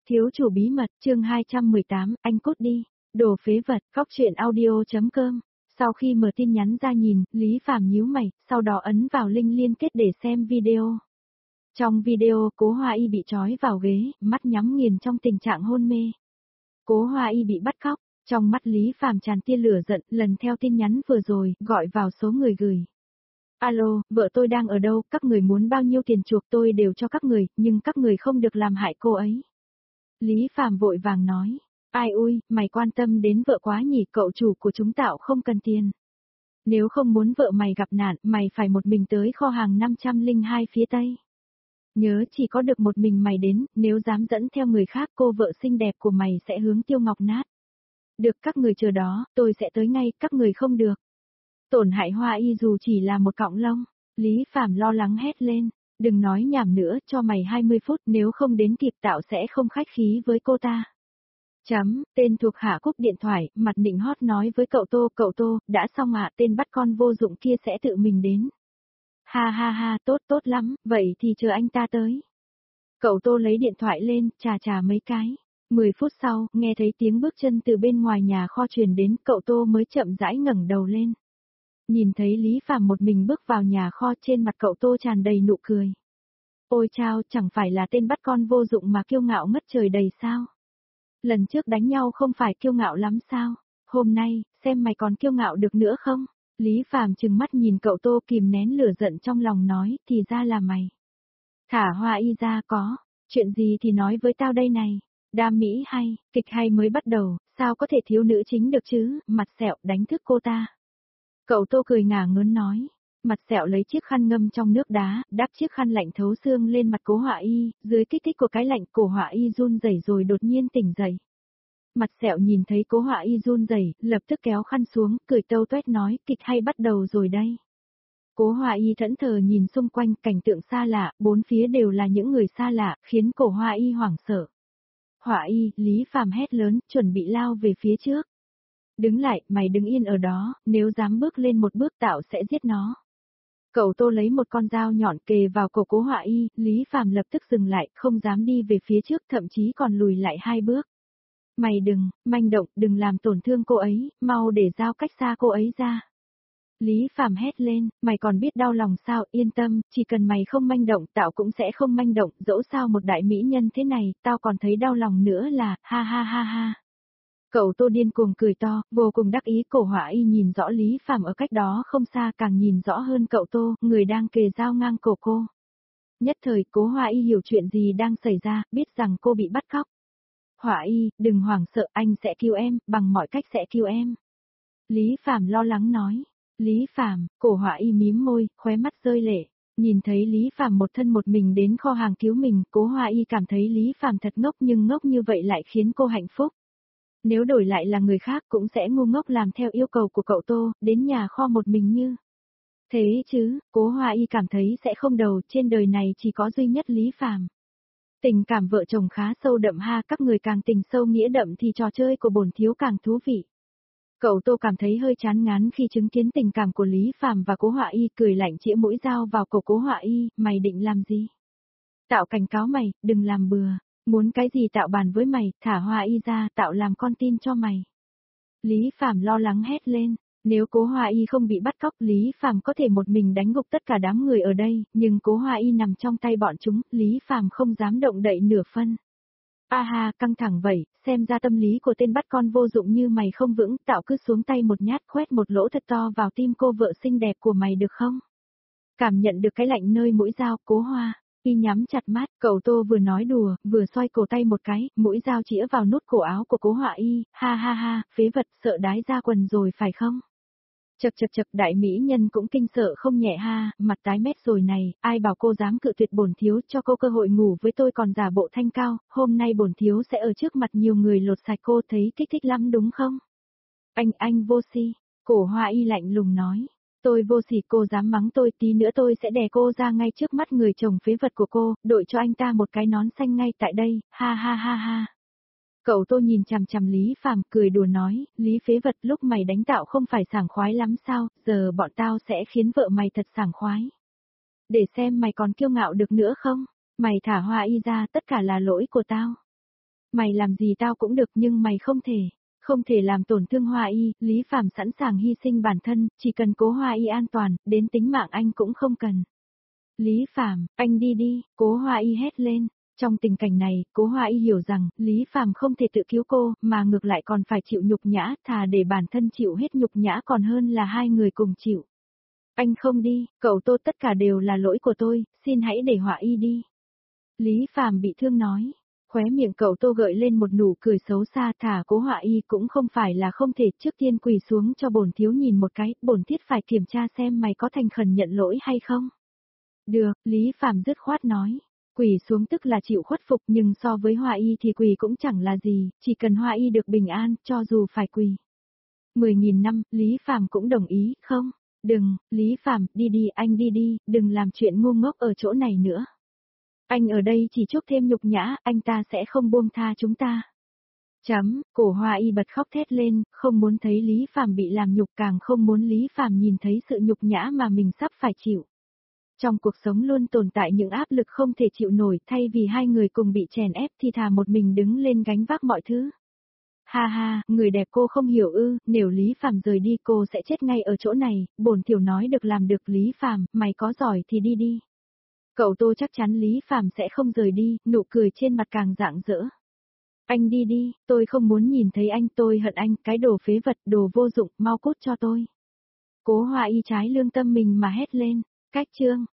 Thiếu chủ bí mật, chương 218, anh cút đi, đồ phế vật, khóc chuyện audio.com. Sau khi mở tin nhắn ra nhìn, Lý Phàm nhíu mày, sau đó ấn vào link liên kết để xem video. Trong video, Cố Hoa Y bị trói vào ghế, mắt nhắm nghiền trong tình trạng hôn mê. Cố Hoa Y bị bắt cóc, trong mắt Lý Phàm tràn tia lửa giận, lần theo tin nhắn vừa rồi, gọi vào số người gửi. Alo, vợ tôi đang ở đâu, các người muốn bao nhiêu tiền chuộc tôi đều cho các người, nhưng các người không được làm hại cô ấy. Lý Phàm vội vàng nói, ai ui, mày quan tâm đến vợ quá nhỉ, cậu chủ của chúng tao không cần tiền. Nếu không muốn vợ mày gặp nạn, mày phải một mình tới kho hàng 502 phía Tây. Nhớ chỉ có được một mình mày đến, nếu dám dẫn theo người khác cô vợ xinh đẹp của mày sẽ hướng Tiêu Ngọc nát. Được các người chờ đó, tôi sẽ tới ngay, các người không được. Tổn hại Hoa Y dù chỉ là một cọng lông, Lý Phàm lo lắng hét lên, đừng nói nhảm nữa, cho mày 20 phút, nếu không đến kịp tạo sẽ không khách khí với cô ta. Tên thuộc hạ cúp điện thoại, mặt nịnh hót nói với cậu Tô, đã xong ạ, tên bắt con vô dụng kia sẽ tự mình đến. Ha ha ha, tốt lắm, vậy thì chờ anh ta tới. Cậu Tô lấy điện thoại lên, chà mấy cái. 10 phút sau, nghe thấy tiếng bước chân từ bên ngoài nhà kho truyền đến, cậu Tô mới chậm rãi ngẩng đầu lên. Nhìn thấy Lý Phàm một mình bước vào nhà kho, trên mặt cậu Tô tràn đầy nụ cười. Ôi chao, chẳng phải là tên bắt con vô dụng mà kiêu ngạo ngất trời đầy sao? Lần trước đánh nhau không phải kiêu ngạo lắm sao? Hôm nay, xem mày còn kiêu ngạo được nữa không? Lý Phàm trừng mắt nhìn cậu Tô kìm nén lửa giận trong lòng nói, thì ra là mày. Thả Hoa Y ra có, chuyện gì thì nói với tao đây này. Đam mỹ hay, kịch hay mới bắt đầu, sao có thể thiếu nữ chính được chứ, mặt sẹo đánh thức cô ta. Cậu Tô cười ngả ngớn nói, mặt sẹo lấy chiếc khăn ngâm trong nước đá, đắp chiếc khăn lạnh thấu xương lên mặt Cố Hoa Y, dưới kích thích của cái lạnh cổ Hoa Y run rẩy rồi đột nhiên tỉnh dậy. Mặt sẹo nhìn thấy Cố Hoa Y run rẩy, lập tức kéo khăn xuống, cười tâu tuét nói, kịch hay bắt đầu rồi đây. Cố Hoa Y thẫn thờ nhìn xung quanh, cảnh tượng xa lạ, bốn phía đều là những người xa lạ, khiến Cố Hoa Y hoảng sợ. Hoa Y, Lý Phàm hét lớn, chuẩn bị lao về phía trước. Đứng lại, mày đứng yên ở đó, nếu dám bước lên một bước tạo sẽ giết nó. Cậu Tô lấy một con dao nhọn kề vào cổ Cố Hoa Y, Lý Phàm lập tức dừng lại, không dám đi về phía trước, thậm chí còn lùi lại 2 bước. Mày đừng, manh động, đừng làm tổn thương cô ấy, mau để dao cách xa cô ấy ra. Lý Phàm hét lên, mày còn biết đau lòng sao, yên tâm, chỉ cần mày không manh động, tao cũng sẽ không manh động, dẫu sao một đại mỹ nhân thế này, tao còn thấy đau lòng nữa là, ha ha ha ha. Cậu Tô điên cuồng cười to, vô cùng đắc ý. Cổ Hoa Y nhìn rõ Lý Phàm ở cách đó không xa, càng nhìn rõ hơn cậu Tô, người đang kề dao ngang cổ cô. Nhất thời Cố Hoa Y hiểu chuyện gì đang xảy ra, biết rằng cô bị bắt cóc. Hoa Y, đừng hoảng sợ, anh sẽ cứu em, bằng mọi cách sẽ cứu em. Lý Phàm lo lắng nói. Lý Phàm, Cổ Hoa Y mím môi, khóe mắt rơi lệ. Nhìn thấy Lý Phàm một thân một mình đến kho hàng cứu mình, Cố Hoa Y cảm thấy Lý Phàm thật ngốc, nhưng ngốc như vậy lại khiến cô hạnh phúc. Nếu đổi lại là người khác cũng sẽ ngu ngốc làm theo yêu cầu của cậu Tô, đến nhà kho một mình như. Thế chứ, Cố Hoa Y cảm thấy sẽ không đầu, trên đời này chỉ có duy nhất Lý Phàm. Tình cảm vợ chồng khá sâu đậm ha, các người càng tình sâu nghĩa đậm thì trò chơi của bổn thiếu càng thú vị. Cậu Tô cảm thấy hơi chán ngán khi chứng kiến tình cảm của Lý Phàm và Cố Hoa Y, cười lạnh chĩa mũi dao vào cổ Cố Hoa Y, mày định làm gì? Tạo cảnh cáo mày, đừng làm bừa. Muốn cái gì tạo bàn với mày, thả Hoa Y ra, tạo làm con tin cho mày. Lý Phàm lo lắng hét lên, nếu Cố Hoa Y không bị bắt cóc, Lý Phàm có thể một mình đánh gục tất cả đám người ở đây, nhưng Cố Hoa Y nằm trong tay bọn chúng, Lý Phàm không dám động đậy nửa phân. A ha, căng thẳng vậy, xem ra tâm lý của tên bắt con vô dụng như mày không vững, tạo cứ xuống tay một nhát khoét một lỗ thật to vào tim cô vợ xinh đẹp của mày được không? Cảm nhận được cái lạnh nơi mũi dao, Cố Hoa Y nhắm chặt mắt, cậu Tô vừa nói đùa, vừa xoay cổ tay một cái, mũi dao chĩa vào nút cổ áo của Cố Hoa Y, ha ha ha, phế vật, sợ đái ra quần rồi phải không? Chật, đại mỹ nhân cũng kinh sợ không nhẹ ha, mặt tái mét rồi này, ai bảo cô dám cự tuyệt bổn thiếu, cho cô cơ hội ngủ với tôi còn giả bộ thanh cao, hôm nay bổn thiếu sẽ ở trước mặt nhiều người lột sạch cô, thấy kích thích lắm đúng không? Anh vô si, Cổ Hoa Y lạnh lùng nói. Tôi vô sỉ, cô dám mắng tôi, tí nữa tôi sẽ đè cô ra ngay trước mắt người chồng phế vật của cô, đội cho anh ta một cái nón xanh ngay tại đây, ha ha ha ha. Cậu Tô nhìn chằm chằm Lý Phàm cười đùa nói, Lý phế vật, lúc mày đánh tạo không phải sảng khoái lắm sao, giờ bọn tao sẽ khiến vợ mày thật sảng khoái. Để xem mày còn kiêu ngạo được nữa không, mày thả Hoa Y ra, tất cả là lỗi của tao. Mày làm gì tao cũng được nhưng mày không thể làm tổn thương Hoa Y, Lý Phàm sẵn sàng hy sinh bản thân, chỉ cần cố Hoa Y an toàn, đến tính mạng anh cũng không cần. Lý Phàm, anh đi đi, cố Hoa Y hét lên. Trong tình cảnh này, cố Hoa Y hiểu rằng, Lý Phàm không thể tự cứu cô, mà ngược lại còn phải chịu nhục nhã, thà để bản thân chịu hết nhục nhã còn hơn là hai người cùng chịu. Anh không đi, cậu Tô tất cả đều là lỗi của tôi, xin hãy để Hoa Y đi. Lý Phàm bị thương nói. Khóe miệng cậu Tô gợi lên một nụ cười xấu xa, thả cố Hoa Y cũng không phải là không thể, trước tiên quỳ xuống cho bổn thiếu nhìn một cái, bổn thiết phải kiểm tra xem mày có thành khẩn nhận lỗi hay không. Được, Lý Phàm dứt khoát nói. Quỳ xuống tức là chịu khuất phục, nhưng so với Hoa Y thì quỳ cũng chẳng là gì, chỉ cần Hoa Y được bình an, cho dù phải quỳ 10.000 năm, Lý Phàm cũng đồng ý, không? Đừng, Lý Phàm, đi đi, anh đi đi, đừng làm chuyện ngu ngốc ở chỗ này nữa. Anh ở đây chỉ chuốc thêm nhục nhã, anh ta sẽ không buông tha chúng ta. Cổ Hoa Y bật khóc thét lên, không muốn thấy Lý Phàm bị làm nhục, càng không muốn Lý Phàm nhìn thấy sự nhục nhã mà mình sắp phải chịu. Trong cuộc sống luôn tồn tại những áp lực không thể chịu nổi, thay vì hai người cùng bị chèn ép thì thà một mình đứng lên gánh vác mọi thứ. Ha ha, người đẹp cô không hiểu ư, nếu Lý Phàm rời đi cô sẽ chết ngay ở chỗ này, bổn tiểu nói được làm được. Lý Phàm, mày có giỏi thì đi đi. Cậu Tô chắc chắn Lý Phàm sẽ không rời đi, nụ cười trên mặt càng rạng rỡ. Anh đi đi, tôi không muốn nhìn thấy anh, tôi hận anh, cái đồ phế vật, đồ vô dụng, mau cút cho tôi. Cố Hoa Y trái lương tâm mình mà hét lên. Cách chương